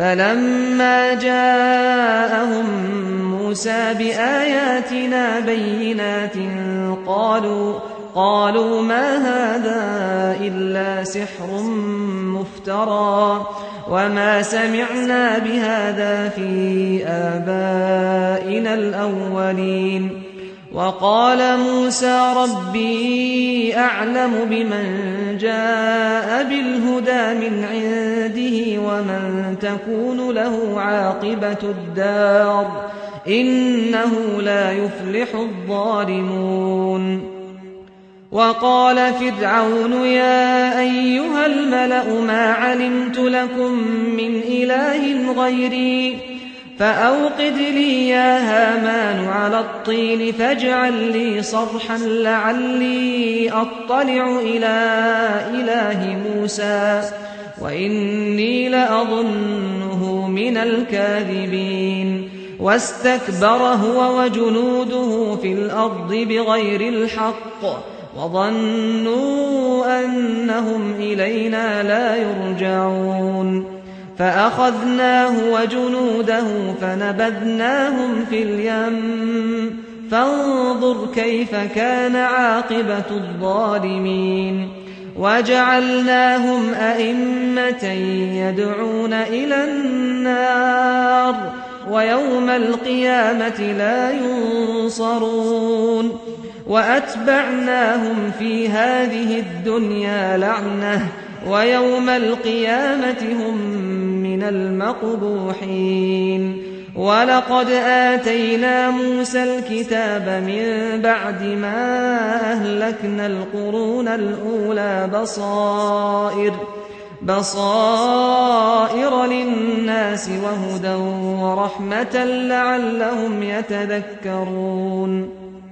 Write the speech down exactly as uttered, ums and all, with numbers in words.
فلما جاءهم موسى بآياتنا بينات قالوا قالوا ما هذا إلا سحر مفترى وما سمعنا بهذا في آبائنا الأولين. وقال موسى ربي أعلم بمن جاء بالهدى من عنده ومن تكون له عاقبة الدار إنه لا يفلح الظالمون. وقال فرعون يا أيها الملأ ما علمت لكم من إله غيري فأوقد لي يا هامان على الطين فاجعل لي صرحا لعلي أطلع إلى إله موسى وإني لأظنه من الكاذبين. واستكبر هو وجنوده في الأرض بغير الحق وظنوا أنهم إلينا لا يرجعون. فأخذناه وجنوده فنبذناهم في اليم فانظر كيف كان عاقبة الظالمين. وجعلناهم أئمة يدعون إلى النار ويوم القيامة لا ينصرون. وأتبعناهم في هذه الدنيا لعنة ويوم القيامة هم من المقبوحين. ولقد آتينا موسى الكتاب من بعد ما أهلكنا القرون الأولى بصائر بصائر للناس وهدى ورحمة لعلهم يتذكرون.